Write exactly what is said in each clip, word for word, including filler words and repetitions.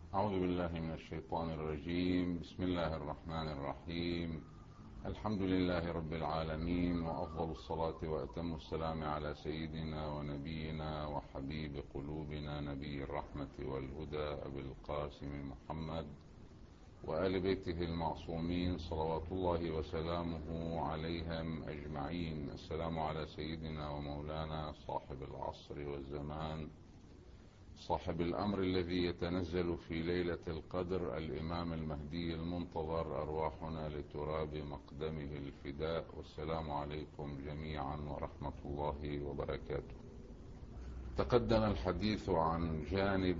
أعوذ بالله من الشيطان الرجيم. بسم الله الرحمن الرحيم. الحمد لله رب العالمين، وأفضل الصلاة وأتم السلام على سيدنا ونبينا وحبيب قلوبنا نبي الرحمة والهدى أبي القاسم محمد وآل بيته المعصومين صلوات الله وسلامه عليهم أجمعين. السلام على سيدنا ومولانا صاحب العصر والزمان، صاحب الأمر الذي يتنزل في ليلة القدر، الإمام المهدي المنتظر، أرواحنا لتراب مقدمه الفداء. والسلام عليكم جميعا ورحمة الله وبركاته. تقدم الحديث عن جانب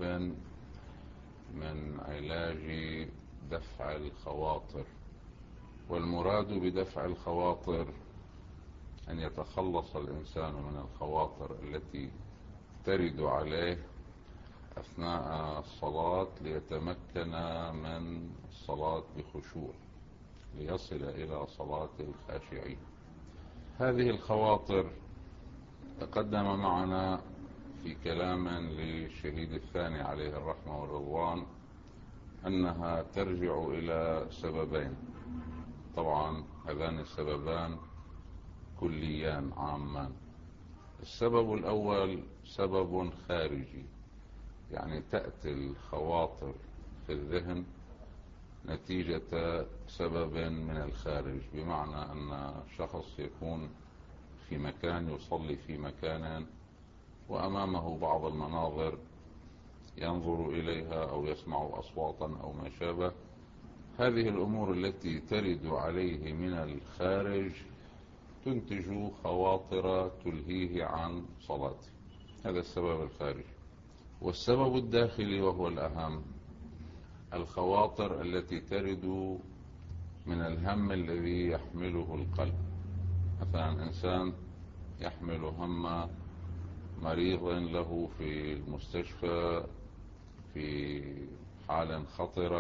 من علاج دفع الخواطر، والمراد بدفع الخواطر أن يتخلص الإنسان من الخواطر التي ترد عليه أثناء الصلاة ليتمكن من الصلاة بخشوع، ليصل إلى صلاة الخاشعين. هذه الخواطر تقدم معنا في كلام للشهيد الثاني عليه الرحمة والرضوان أنها ترجع إلى سببين. طبعا هذان السببان كليان عامان. السبب الأول سبب خارجي، يعني تأتي الخواطر في الذهن نتيجة سبب من الخارج، بمعنى أن شخص يكون في مكان، يصلي في مكان وأمامه بعض المناظر ينظر إليها أو يسمع أصواتا أو ما شابه. هذه الأمور التي ترد عليه من الخارج تنتج خواطر تلهيه عن صلاته. هذا السبب الخارجي. والسبب الداخلي وهو الأهم، الخواطر التي ترد من الهم الذي يحمله القلب. مثلا إنسان يحمل هم مريض له في المستشفى في حال خطرة،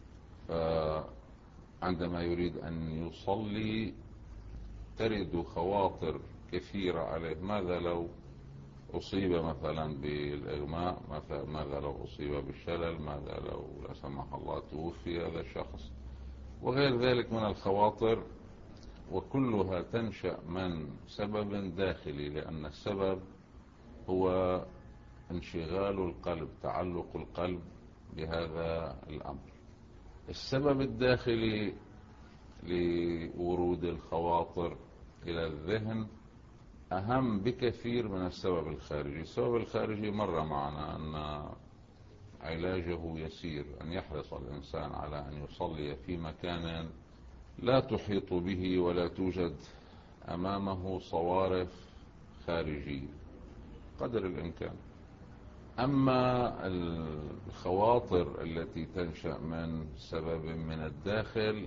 فعندما يريد أن يصلي ترد خواطر كثيرة عليه. ماذا لو أصيب مثلا بالإغماء؟ ماذا لو أصيب بالشلل؟ ماذا لو لا سمح الله توفي هذا الشخص؟ وغير ذلك من الخواطر، وكلها تنشأ من سبب داخلي، لأن السبب هو انشغال القلب، تعلق القلب بهذا الأمر. السبب الداخلي لورود الخواطر إلى الذهن أهم بكثير من السبب الخارجي. السبب الخارجي مر معنا أن علاجه يسير، أن يحرص الإنسان على أن يصلي في مكان لا تحيط به ولا توجد أمامه صوارف خارجية قدر الإمكان. أما الخواطر التي تنشأ من سبب من الداخل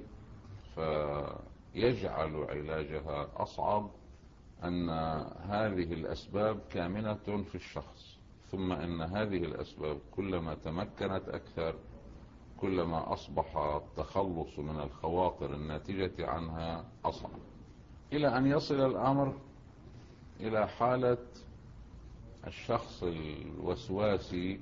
فيجعل علاجها أصعب، أن هذه الأسباب كامنة في الشخص، ثم أن هذه الأسباب كلما تمكنت أكثر كلما أصبح التخلص من الخواطر الناتجة عنها أصعب، إلى أن يصل الأمر إلى حالة الشخص الوسواسي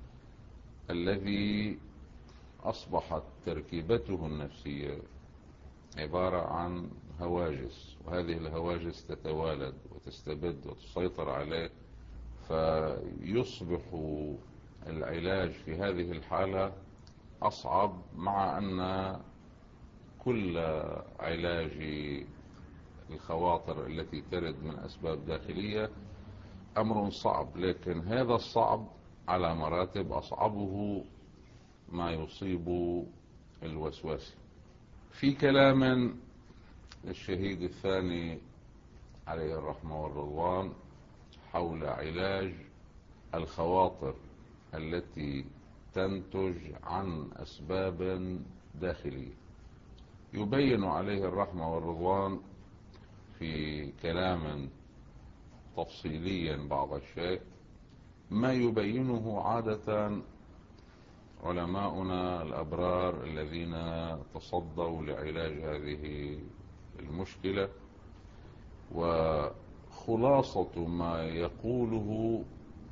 الذي أصبحت تركيبته النفسية عبارة عن هواجس، وهذه الهواجس تتوالد وتستبد وتسيطر عليه، فيصبح العلاج في هذه الحالة أصعب، مع أن كل علاج الخواطر التي ترد من أسباب داخلية أمر صعب، لكن هذا الصعب على مراتب. أصعبه ما يصيب الوسواس. في كلام للشهيد الثاني عليه الرحمة والرضوان حول علاج الخواطر التي تنتج عن أسباب داخلية، يبين عليه الرحمة والرضوان في كلام تفصيليا بعض الشيء ما يبينه عادة علماؤنا الأبرار الذين تصدوا لعلاج هذه المشكلة. وخلاصة ما يقوله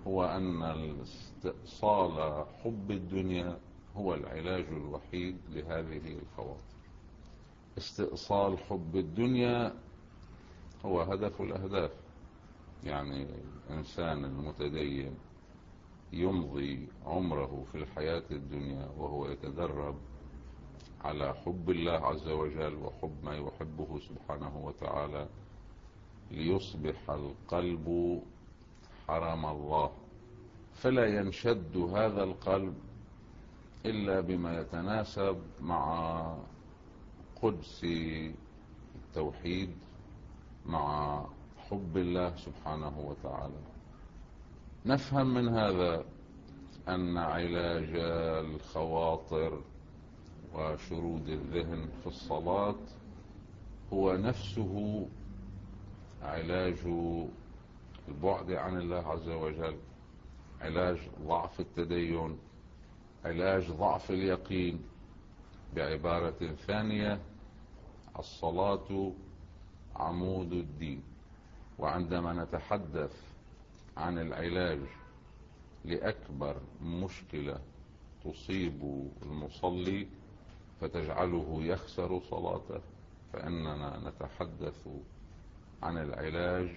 هو أن استئصال حب الدنيا هو العلاج الوحيد لهذه الخواطر. استئصال حب الدنيا هو هدف الأهداف. يعني الإنسان المتدين يمضي عمره في الحياة الدنيا وهو يتدرب على حب الله عز وجل وحب ما يحبه سبحانه وتعالى، ليصبح القلب حرم الله، فلا ينشد هذا القلب إلا بما يتناسب مع قدس التوحيد، مع حب الله سبحانه وتعالى. نفهم من هذا أن علاج الخواطر وشرود الذهن في الصلاة هو نفسه علاج البعد عن الله عز وجل، علاج ضعف التدين، علاج ضعف اليقين. بعبارة ثانية، الصلاة عمود الدين. وعندما نتحدث عن العلاج لأكبر مشكلة تصيب المصلي فتجعله يخسر صلاته، فإننا نتحدث عن العلاج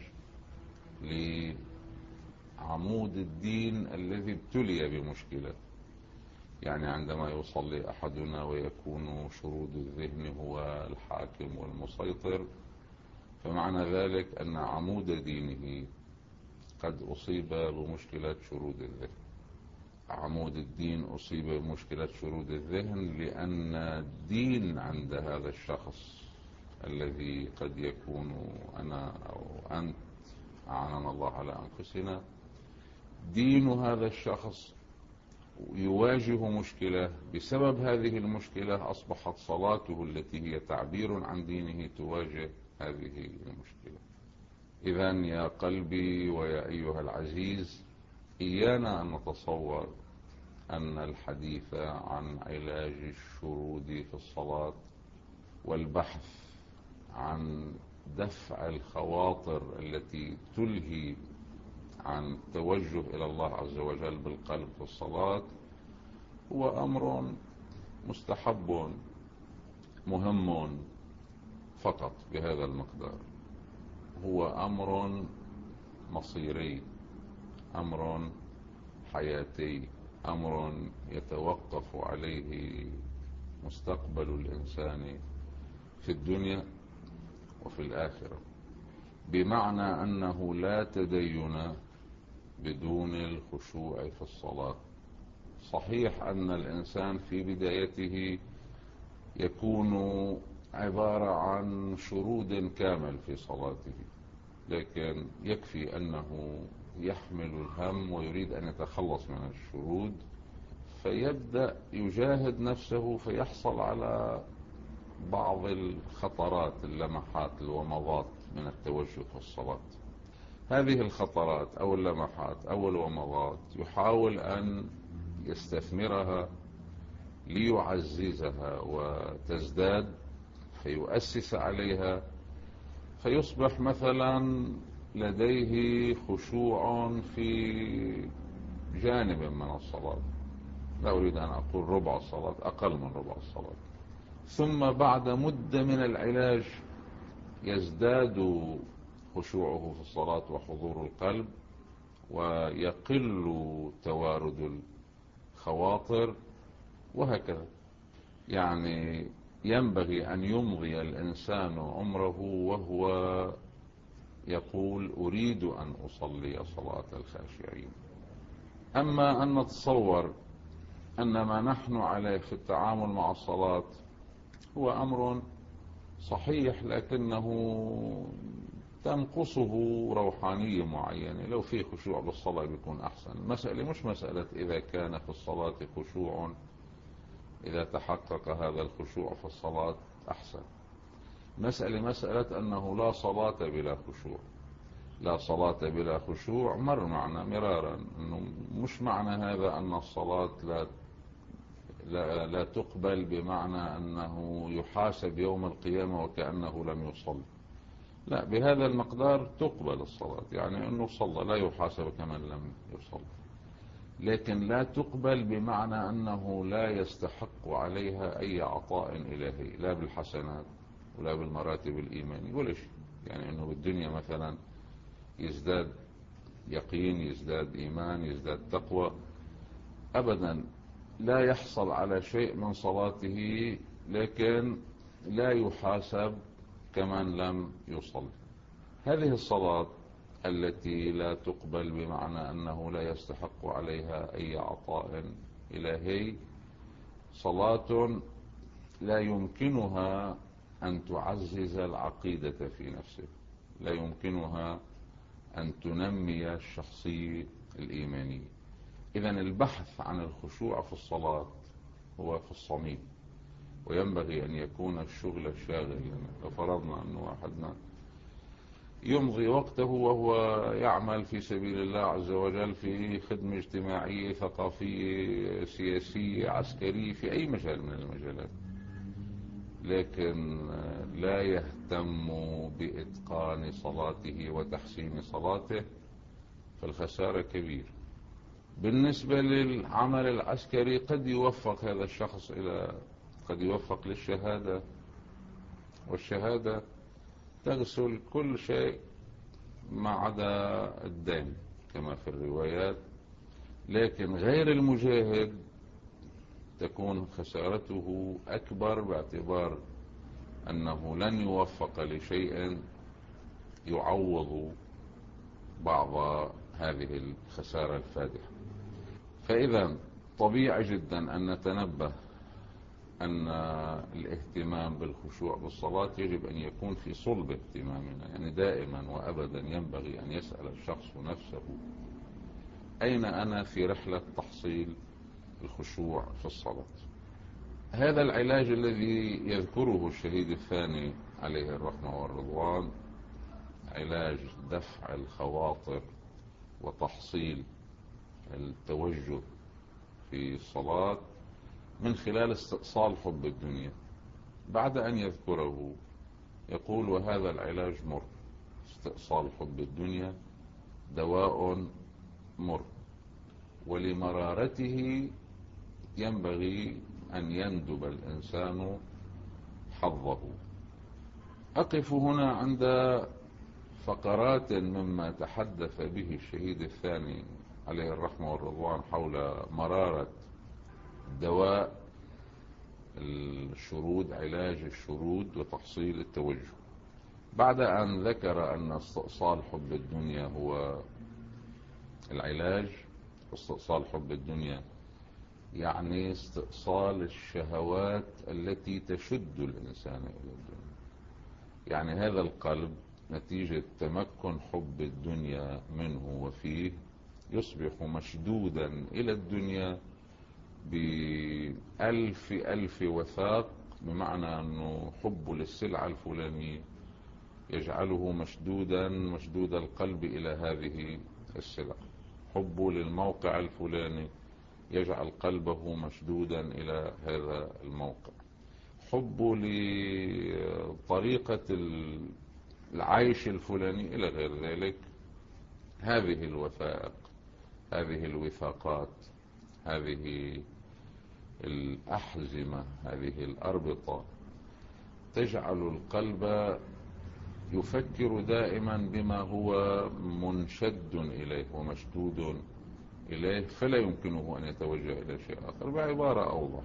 لعمود الدين الذي ابتلي بمشكلة. يعني عندما يصلي أحدنا ويكون شرود الذهن هو الحاكم والمسيطر، فمعنى ذلك أن عمود دينه قد أصيب بمشكلة شرود الذهن. عمود الدين أصيب بمشكلة شرود الذهن لأن الدين عند هذا الشخص الذي قد يكون أنا أو أنت، أعاننا الله على أنفسنا، دين هذا الشخص يواجه مشكلة. بسبب هذه المشكلة أصبحت صلاته التي هي تعبير عن دينه تواجه هذه المشكلة. إذن يا قلبي ويا أيها العزيز، إيانا أن نتصور أن الحديث عن علاج الشرود في الصلاة والبحث عن دفع الخواطر التي تلهي عن التوجه إلى الله عز وجل بالقلب في الصلاة هو أمر مستحب مهم فقط بهذا المقدار. هو أمر مصيري، أمر حياتي، أمر يتوقف عليه مستقبل الإنسان في الدنيا وفي الآخرة، بمعنى أنه لا تدين بدون الخشوع في الصلاة. صحيح أن الإنسان في بدايته يكون عبارة عن شرود كامل في صلاته، لكن يكفي أنه يحمل الهم ويريد أن يتخلص من الشرود، فيبدأ يجاهد نفسه فيحصل على بعض الخطرات، اللمحات، الومضات من التوجه في الصلاة. هذه الخطرات أو اللمحات أو الومضات يحاول أن يستثمرها ليعززها وتزداد، فيؤسس عليها، فيصبح مثلا لديه خشوع في جانب من الصلاة، لا أريد أن أقول ربع الصلاة، أقل من ربع الصلاة، ثم بعد مدة من العلاج يزداد خشوعه في الصلاة وحضور القلب، ويقل توارد الخواطر، وهكذا. يعني ينبغي أن يمضي الإنسان عمره وهو يقول أريد أن أصلي صلاة الخاشعين. أما أن نتصور أن ما نحن عليه في التعامل مع الصلاة هو أمر صحيح لكنه تنقصه روحانية معينة، لو في خشوع بالصلاة بيكون أحسن. المسألة مش مسألة إذا كان في الصلاة خشوع، إذا تحقق هذا الخشوع في الصلاة أحسن. مسألة مسألة أنه لا صلاة بلا خشوع. لا صلاة بلا خشوع مر معنا مرارا، أنه مش معنى هذا أن الصلاة لا لا, لا تقبل بمعنى أنه يحاسب يوم القيامة وكأنه لم يصلي. لا، بهذا المقدار تقبل الصلاة، يعني أنه صلى لا يحاسب كمن لم يصلي، لكن لا تقبل بمعنى أنه لا يستحق عليها أي عطاء إلهي، لا بالحسنات ولا بالمراتب الإيمانية ولا شيء. يعني أنه بالدنيا مثلا يزداد يقين، يزداد إيمان، يزداد تقوى، أبدا لا يحصل على شيء من صلاته، لكن لا يحاسب كمن لم يصلي. هذه الصلاة التي لا تقبل بمعنى أنه لا يستحق عليها أي عطاء إلهي، صلاة لا يمكنها أن تعزز العقيدة في نفسه، لا يمكنها أن تنمي الشخصية الإيمانية. إذن البحث عن الخشوع في الصلاة هو في الصميم، وينبغي أن يكون الشغل الشاغل. يعني لو فرضنا أن واحدنا يمضي وقته وهو يعمل في سبيل الله عز وجل في خدمة اجتماعية، ثقافية، سياسية، عسكرية، في أي مجال من المجالات، لكن لا يهتم بإتقان صلاته وتحسين صلاته، فالخسارة كبيرة. بالنسبة للعمل العسكري قد يوفق هذا الشخص إلى قد يوفق للشهادة، والشهادة تغسل كل شيء ما عدا الدين كما في الروايات، لكن غير المجاهد تكون خسارته أكبر، باعتبار أنه لن يوفق لشيء يعوض بعض هذه الخسارة الفادحة. فإذا طبيعي جدا أن نتنبه أن الاهتمام بالخشوع بالصلاة يجب أن يكون في صلب اهتمامنا، يعني دائما وأبدا ينبغي أن يسأل الشخص نفسه: أين أنا في رحلة تحصيل الخشوع في الصلاة؟ هذا العلاج الذي يذكره الشهيد الثاني عليه الرحمة والرضوان، علاج دفع الخواطر وتحصيل التوجه في الصلاة من خلال استئصال حب الدنيا. بعد أن يذكره يقول: وهذا العلاج مر، استئصال حب الدنيا دواء مر، ولمرارته ينبغي أن يندب الإنسان حظه. أقف هنا عند فقرات مما تحدث به الشهيد الثاني عليه الرحمة والرضوان حول مرارة دواء الشرود، علاج الشرود وتحصيل التوجه. بعد أن ذكر أن استئصال حب الدنيا هو العلاج، استئصال حب الدنيا يعني استئصال الشهوات التي تشد الإنسان إلى الدنيا. يعني هذا القلب نتيجة تمكن حب الدنيا منه وفيه يصبح مشدودا إلى الدنيا بألف ألف وثاق، بمعنى أنه حب للسلعة الفلانية يجعله مشدودا مشدود القلب إلى هذه السلعة، حبه للموقع الفلاني يجعل قلبه مشدودا إلى هذا الموقع، حبه لطريقة العيش الفلاني إلى غير ذلك. هذه الوثائق، هذه الوثاقات، هذه الأحزمة، هذه الأربطة تجعل القلب يفكر دائما بما هو منشد إليه ومشدود إليه، فلا يمكنه أن يتوجه إلى شيء آخر. بعبارة أوضح،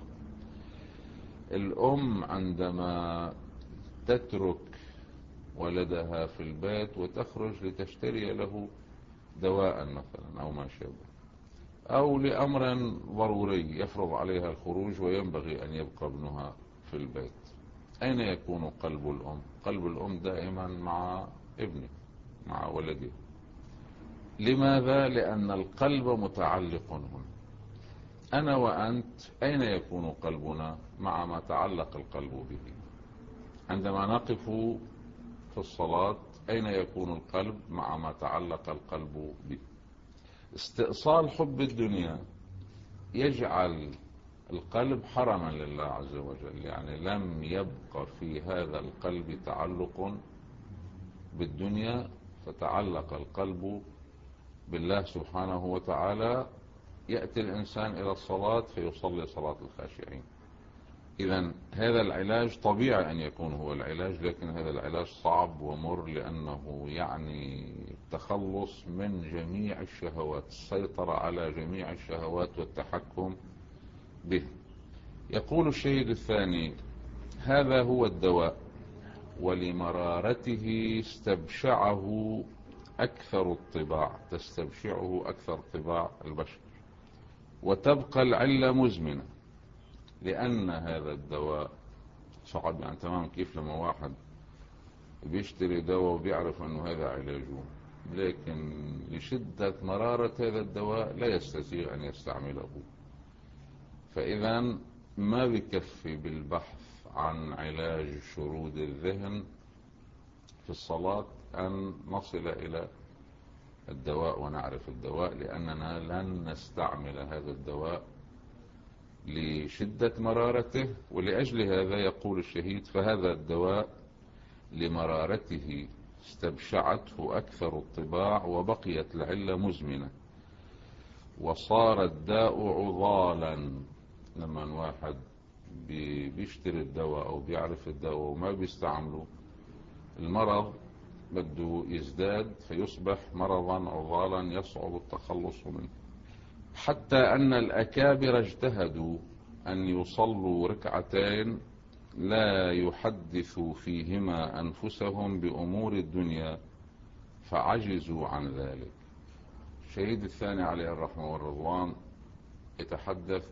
الأم عندما تترك ولدها في البيت وتخرج لتشتري له دواء مثلا أو ما شابه، أو لأمر ضروري يفرض عليها الخروج وينبغي أن يبقى ابنها في البيت، أين يكون قلب الأم؟ قلب الأم دائما مع ابنه، مع ولده. لماذا؟ لأن القلب متعلق هنا. أنا وأنت أين يكون قلبنا؟ مع ما تعلق القلب به. عندما نقف في الصلاة أين يكون القلب؟ مع ما تعلق القلب به. استئصال حب الدنيا يجعل القلب حرما لله عز وجل، يعني لم يبقى في هذا القلب تعلق بالدنيا فتعلق القلب بالله سبحانه وتعالى، يأتي الإنسان إلى الصلاة فيصلي صلاة الخاشعين. إذن هذا العلاج طبيعي أن يكون هو العلاج، لكن هذا العلاج صعب ومر، لأنه يعني التخلص من جميع الشهوات، السيطرة على جميع الشهوات والتحكم به. يقول الشهيد الثاني: هذا هو الدواء، ولمرارته استبشعه أكثر الطباع، تستبشعه أكثر طباع البشر، وتبقى العلة مزمنة. لأن هذا الدواء صعب، يعني تمام كيف لما واحد بيشتري دواء وبيعرف أنه هذا علاجه، لكن لشدة مرارة هذا الدواء لا يستطيع أن يستعمله. فإذا ما بكفي بالبحث عن علاج شرود الذهن في الصلاة أن نصل إلى الدواء ونعرف الدواء، لأننا لن نستعمل هذا الدواء لشدة مرارته. ولأجل هذا يقول الشهيد: فهذا الدواء لمرارته استبشعته أكثر الطباع، وبقيت العلة مزمنة، وصار الداء عضالا. لما واحد بيشتري الدواء أو بيعرف الدواء وما بيستعمله، المرض بده يزداد فيصبح مرضا عضالا يصعب التخلص منه. حتى أن الأكابر اجتهدوا أن يصلوا ركعتين لا يحدثوا فيهما أنفسهم بأمور الدنيا فعجزوا عن ذلك. الشهيد الثاني عليه الرحمة والرضوان يتحدث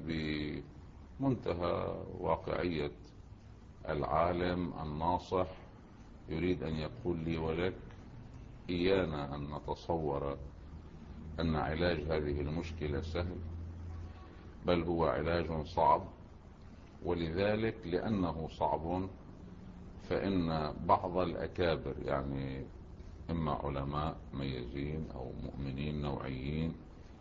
بمنتهى واقعية العالم الناصح، يريد أن يقول لي ولك: إيانا أن نتصور أن علاج هذه المشكلة سهل، بل هو علاج صعب. ولذلك لأنه صعب فإن بعض الأكابر، يعني إما علماء ميزين أو مؤمنين نوعيين،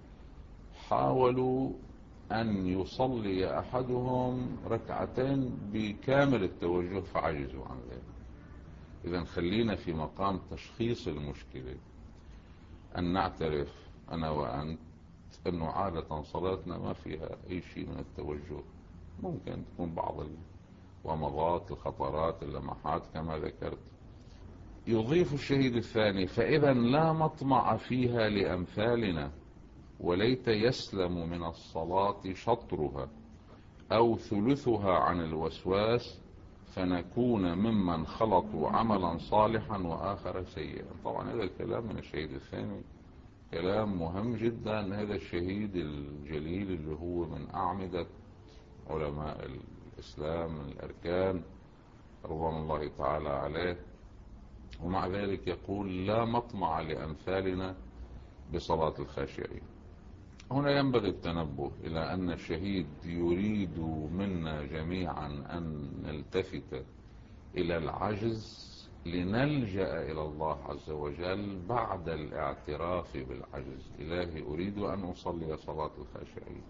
حاولوا أن يصلي أحدهم ركعتين بكامل التوجه فعجزوا عن ذلك. إذن خلينا في مقام تشخيص المشكلة أن نعترف أنا وأنت أنه عادة صلاتنا ما فيها أي شيء من التوجه، ممكن تكون بعض الومضات، الخطرات، اللمحات كما ذكرت. يضيف الشهيد الثاني: فإذا لا مطمع فيها لأمثالنا، وليت يسلم من الصلاة شطرها أو ثلثها عن الوسواس، فنكون ممن خلطوا عملا صالحا وآخر سيئا. طبعا هذا الكلام من الشهيد الثاني كلام مهم جدا. هذا الشهيد الجليل اللي هو من أعمدة علماء الإسلام، من الأركان رضوان الله تعالى عليه، ومع ذلك يقول: لا مطمع لأمثالنا بصلاة الخاشعين. هنا ينبغي التنبه إلى أن الشهيد يريد منا جميعا أن نلتفت إلى العجز لنلجأ إلى الله عز وجل بعد الاعتراف بالعجز. إلهي أريد أن أصلي صلاة الخاشعين.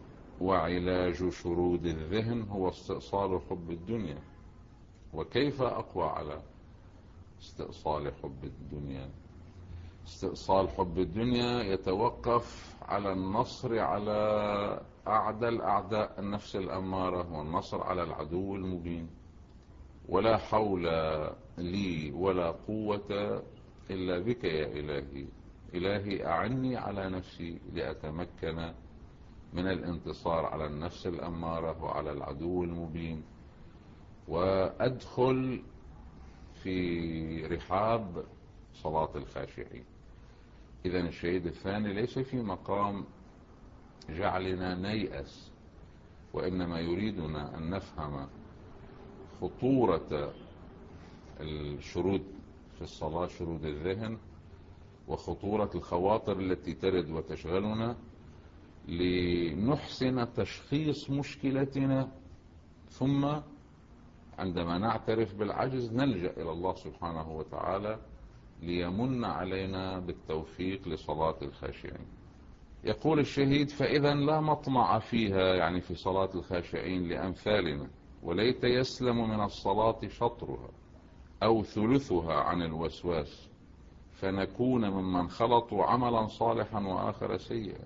وعلاج شرود الذهن هو استئصال حب الدنيا. وكيف أقوى على استئصال حب الدنيا؟ استئصال حب الدنيا يتوقف على النصر على أعدى الأعداء، النفس الأمارة، والنصر على العدو المبين. ولا حول لي ولا قوة إلا بك يا إلهي. إلهي أعني على نفسي لأتمكن من الانتصار على النفس الأمارة وعلى العدو المبين، وأدخل في رحاب صلاة الخاشعين. إذن الشهيد الثاني ليس في مقام جعلنا نيأس، وإنما يريدنا أن نفهم خطورة الشرود في الصلاة، شرود الذهن، وخطورة الخواطر التي ترد وتشغلنا، لنحسن تشخيص مشكلتنا، ثم عندما نعترف بالعجز نلجأ إلى الله سبحانه وتعالى ليمن علينا بالتوفيق لصلاة الخاشعين. يقول الشهيد: فإذا لا مطمع فيها، يعني في صلاة الخاشعين، لأمثالنا، وليت يسلم من الصلاة شطرها أو ثلثها عن الوسواس، فنكون ممن خلطوا عملا صالحا وآخر سيئا.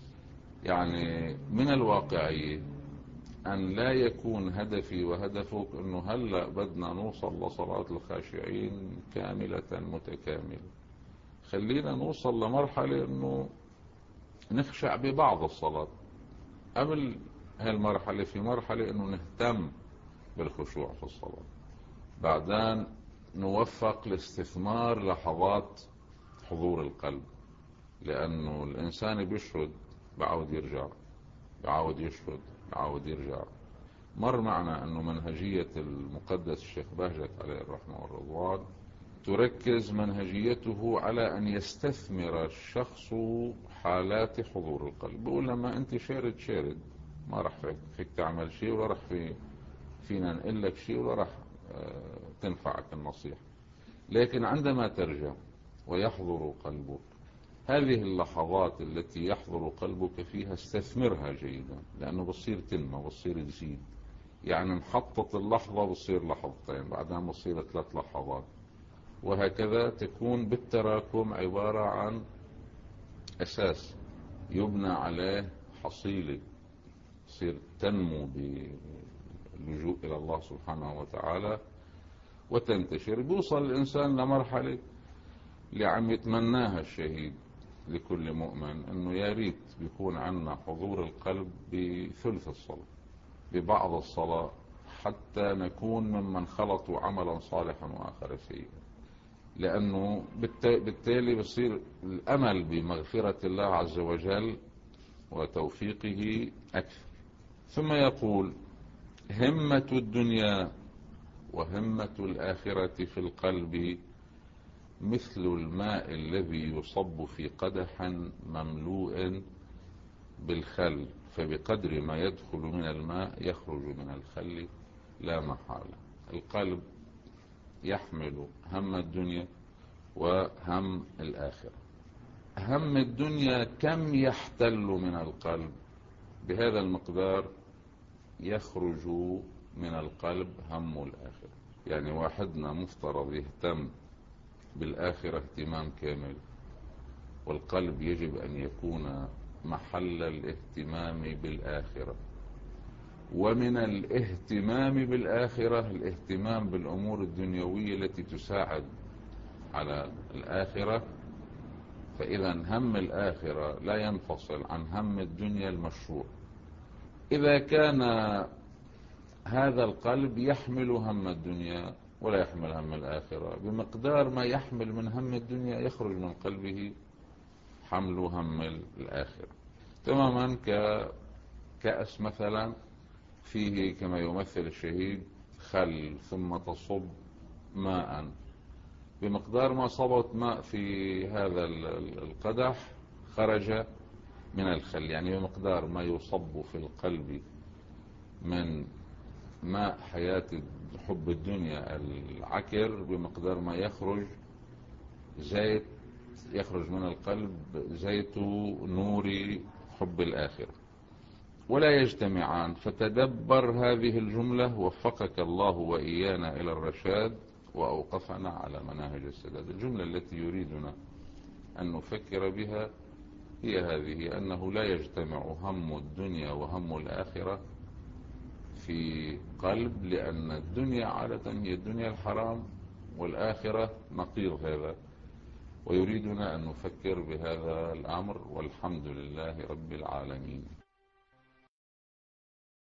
يعني من الواقعية أن لا يكون هدفي وهدفك أنه هلأ بدنا نوصل لصلاة الخاشعين كاملة متكاملة. خلينا نوصل لمرحلة أنه نخشع ببعض الصلاة. قبل هالمرحلة في مرحلة أنه نهتم بالخشوع في الصلاة، بعدين نوفق لاستثمار لحظات حضور القلب، لأنه الإنسان بيشهد بعود يرجع، بعود يشهد بعود يرجع. مر معنا أنه منهجية المقدس الشيخ بهجت عليه الرحمة والرضوان تركز منهجيته على أن يستثمر الشخص حالات حضور القلب. بقول لما أنت شارد شارد ما رح فيك تعمل شيء، ولا رح في فينا نقول لك شيء، ولا رح تنفعك النصيحة. لكن عندما ترجع ويحضر قلبك، هذه اللحظات التي يحضر قلبك فيها استثمرها جيدا، لأنه بصير تنمى، بصير تزيد. يعني محطة اللحظة بصير لحظتين، بعدها بصير ثلاث لحظات، وهكذا تكون بالتراكم عبارة عن أساس يبنى عليه حصيلة تصير تنمو باللجوء إلى الله سبحانه وتعالى وتنتشر. بيوصل الإنسان لمرحلة اللي عم يتمناها الشهيد لكل مؤمن، أنه يا ريت بيكون عنا حضور القلب بثلث الصلاة، ببعض الصلاة، حتى نكون ممن خلطوا عملا صالحا وآخر سيئا. لأنه بالتالي بصير الأمل بمغفرة الله عز وجل وتوفيقه أكثر. ثم يقول: همة الدنيا وهمة الآخرة في القلب مثل الماء الذي يصب في قدح مملوء بالخل، فبقدر ما يدخل من الماء يخرج من الخل لا محالة. القلب يحمل هم الدنيا وهم الآخرة. هم الدنيا كم يحتل من القلب، بهذا المقدار يخرج من القلب هم الآخرة. يعني واحدنا مفترض يهتم بالآخرة اهتمام كامل، والقلب يجب أن يكون محل الاهتمام بالآخرة. ومن الاهتمام بالآخرة الاهتمام بالأمور الدنيوية التي تساعد على الآخرة. فإذا هم الآخرة لا ينفصل عن هم الدنيا المشروع. إذا كان هذا القلب يحمل هم الدنيا ولا يحمل هم الآخرة، بمقدار ما يحمل من هم الدنيا يخرج من قلبه حمل هم الآخرة. تماما كأس مثلا فيه كما يمثل الشهيد خل، ثم تصب ماء، بمقدار ما صبت ماء في هذا القدح خرج من الخل. يعني بمقدار ما يصب في القلب من ماء حياة حب الدنيا العكر، بمقدار ما يخرج زيت، يخرج من القلب زيت نور حب الآخرة، ولا يجتمعان. فتدبر هذه الجملة، وفقك الله وإيانا إلى الرشاد وأوقفنا على مناهج السداد. الجملة التي يريدنا أن نفكر بها هي هذه: أنه لا يجتمع هم الدنيا وهم الآخرة في قلب، لأن الدنيا عادة هي الدنيا الحرام، والآخرة نقيض هذا. ويريدنا أن نفكر بهذا الأمر، والحمد لله رب العالمين.